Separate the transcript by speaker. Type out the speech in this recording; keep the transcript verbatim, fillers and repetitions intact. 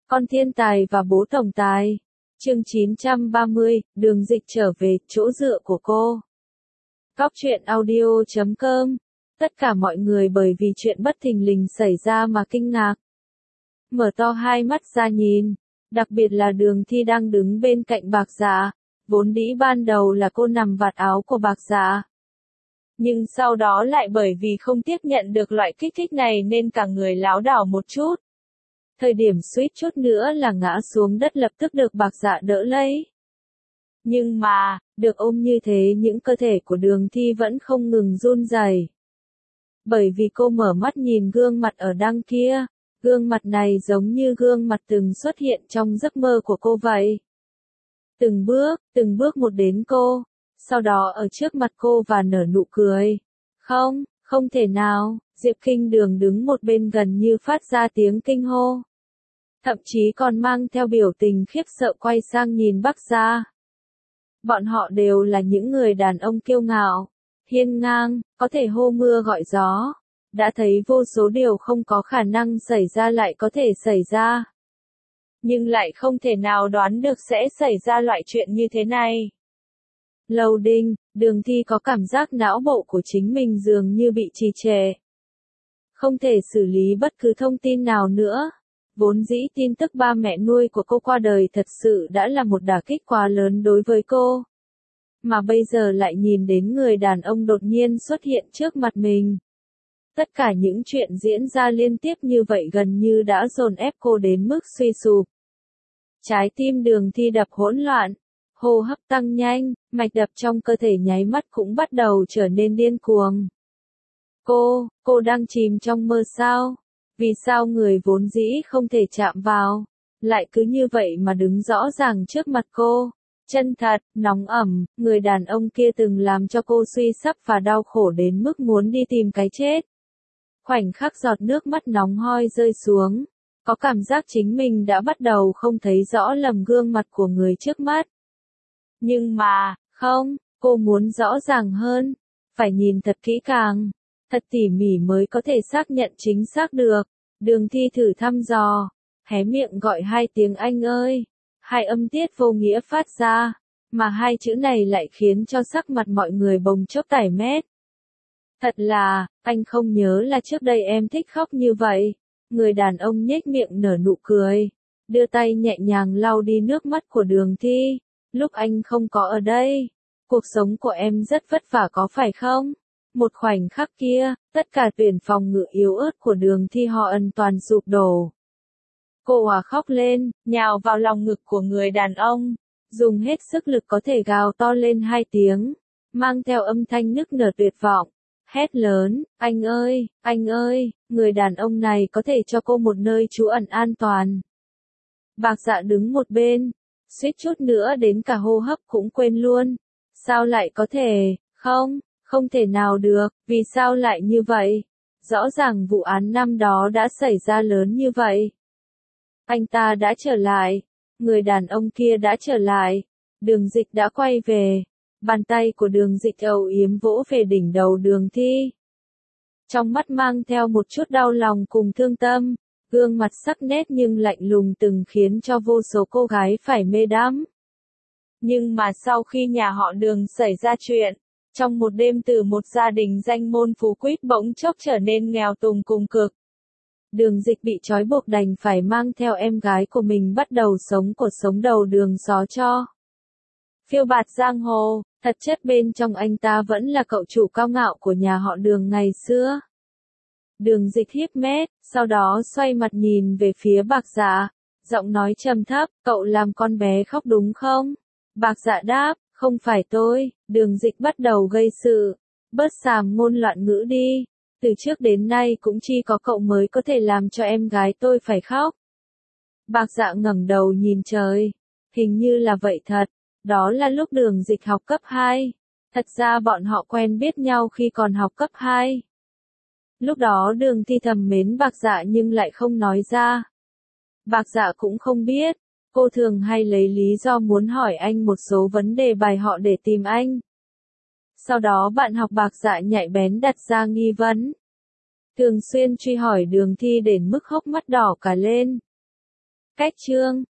Speaker 1: Con thiên tài và bố tổng tài. Chương chín trăm ba mươi, Đường Dịch trở về, chỗ dựa của cô. Góc truyện audio chấm com. Tất cả mọi người bởi vì chuyện bất thình lình xảy ra mà kinh ngạc. Mở to hai mắt ra nhìn, đặc biệt là Đường Thi đang đứng bên cạnh Bạc Dạ, vốn dĩ ban đầu là cô nằm vạt áo của Bạc Dạ. Nhưng sau đó lại bởi vì không tiếp nhận được loại kích thích này nên cả người lảo đảo một chút. Thời điểm suýt chút nữa là ngã xuống đất lập tức được Bạc Dạ đỡ lấy. Nhưng mà, được ôm như thế những cơ thể của Đường Thi vẫn không ngừng run rẩy. Bởi vì cô mở mắt nhìn gương mặt ở đằng kia, gương mặt này giống như gương mặt từng xuất hiện trong giấc mơ của cô vậy. Từng bước, từng bước một đến cô, sau đó ở trước mặt cô và nở nụ cười. Không, không thể nào, Diệp Kinh Đường đứng một bên gần như phát ra tiếng kinh hô. Thậm chí còn mang theo biểu tình khiếp sợ quay sang nhìn Bác Gia. Bọn họ đều là những người đàn ông kiêu ngạo, hiên ngang, có thể hô mưa gọi gió. Đã thấy vô số điều không có khả năng xảy ra lại có thể xảy ra. Nhưng lại không thể nào đoán được sẽ xảy ra loại chuyện như thế này. Loading, Đường Thi có cảm giác não bộ của chính mình dường như bị trì trệ. Không thể xử lý bất cứ thông tin nào nữa. Vốn dĩ tin tức ba mẹ nuôi của cô qua đời thật sự đã là một đả kích quá lớn đối với cô. Mà bây giờ lại nhìn đến người đàn ông đột nhiên xuất hiện trước mặt mình. Tất cả những chuyện diễn ra liên tiếp như vậy gần như đã dồn ép cô đến mức suy sụp. Trái tim Đường Thi đập hỗn loạn, hô hấp tăng nhanh, mạch đập trong cơ thể nháy mắt cũng bắt đầu trở nên điên cuồng. Cô, cô đang chìm trong mơ sao? Vì sao người vốn dĩ không thể chạm vào, lại cứ như vậy mà đứng rõ ràng trước mặt cô? Chân thật, nóng ẩm, người đàn ông kia từng làm cho cô suy sắp và đau khổ đến mức muốn đi tìm cái chết. Khoảnh khắc giọt nước mắt nóng hoi rơi xuống, có cảm giác chính mình đã bắt đầu không thấy rõ lầm gương mặt của người trước mắt. Nhưng mà, không, cô muốn rõ ràng hơn, phải nhìn thật kỹ càng, thật tỉ mỉ mới có thể xác nhận chính xác được. Đường Thi thử thăm dò, hé miệng gọi hai tiếng anh ơi, hai âm tiết vô nghĩa phát ra, mà hai chữ này lại khiến cho sắc mặt mọi người bồng chốc tái mét. Thật là, anh không nhớ là trước đây em thích khóc như vậy. Người đàn ông nhếch miệng nở nụ cười, đưa tay nhẹ nhàng lau đi nước mắt của Đường Thi. Lúc anh không có ở đây, cuộc sống của em rất vất vả có phải không? Một khoảnh khắc kia, tất cả tuyển phòng ngự yếu ớt của Đường Thi họ ẩn toàn sụp đổ. Cô òa khóc lên, nhào vào lòng ngực của người đàn ông, dùng hết sức lực có thể gào to lên hai tiếng, mang theo âm thanh nức nở tuyệt vọng. Hét lớn, anh ơi, anh ơi, người đàn ông này có thể cho cô một nơi trú ẩn an toàn. Bạc Dạ đứng một bên, suýt chút nữa đến cả hô hấp cũng quên luôn. Sao lại có thể, không, không thể nào được, vì sao lại như vậy? Rõ ràng vụ án năm đó đã xảy ra lớn như vậy. Anh ta đã trở lại, người đàn ông kia đã trở lại, Đường Dịch đã quay về. Bàn tay của Đường Dịch âu yếm vỗ về đỉnh đầu Đường Thi. Trong mắt mang theo một chút đau lòng cùng thương tâm, gương mặt sắc nét nhưng lạnh lùng từng khiến cho vô số cô gái phải mê đắm. Nhưng mà sau khi nhà họ Đường xảy ra chuyện, trong một đêm từ một gia đình danh môn phú quý bỗng chốc trở nên nghèo tùng cùng cực. Đường Dịch bị trói buộc đành phải mang theo em gái của mình bắt đầu sống cuộc sống đầu đường xó cho. Phiêu bạt giang hồ, thật chất bên trong anh ta vẫn là cậu chủ cao ngạo của nhà họ Đường ngày xưa. Đường Dịch híp mắt, sau đó xoay mặt nhìn về phía Bạc Dạ, giọng nói trầm thấp, cậu làm con bé khóc đúng không? Bạc Dạ đáp, không phải tôi. Đường Dịch bắt đầu gây sự, bớt sàm ngôn loạn ngữ đi, từ trước đến nay cũng chỉ có cậu mới có thể làm cho em gái tôi phải khóc. Bạc Dạ ngẩng đầu nhìn trời, hình như là vậy thật. Đó là lúc Đường Dịch học cấp hai. Thật ra bọn họ quen biết nhau khi còn học cấp hai. Lúc đó Đường Thi thầm mến Bạc Dạ nhưng lại không nói ra. Bạc Dạ cũng không biết, cô thường hay lấy lý do muốn hỏi anh một số vấn đề bài họ để tìm anh. Sau đó bạn học Bạc Dạ nhạy bén đặt ra nghi vấn. Thường xuyên truy hỏi Đường Thi đến mức hốc mắt đỏ cả lên. Cách chương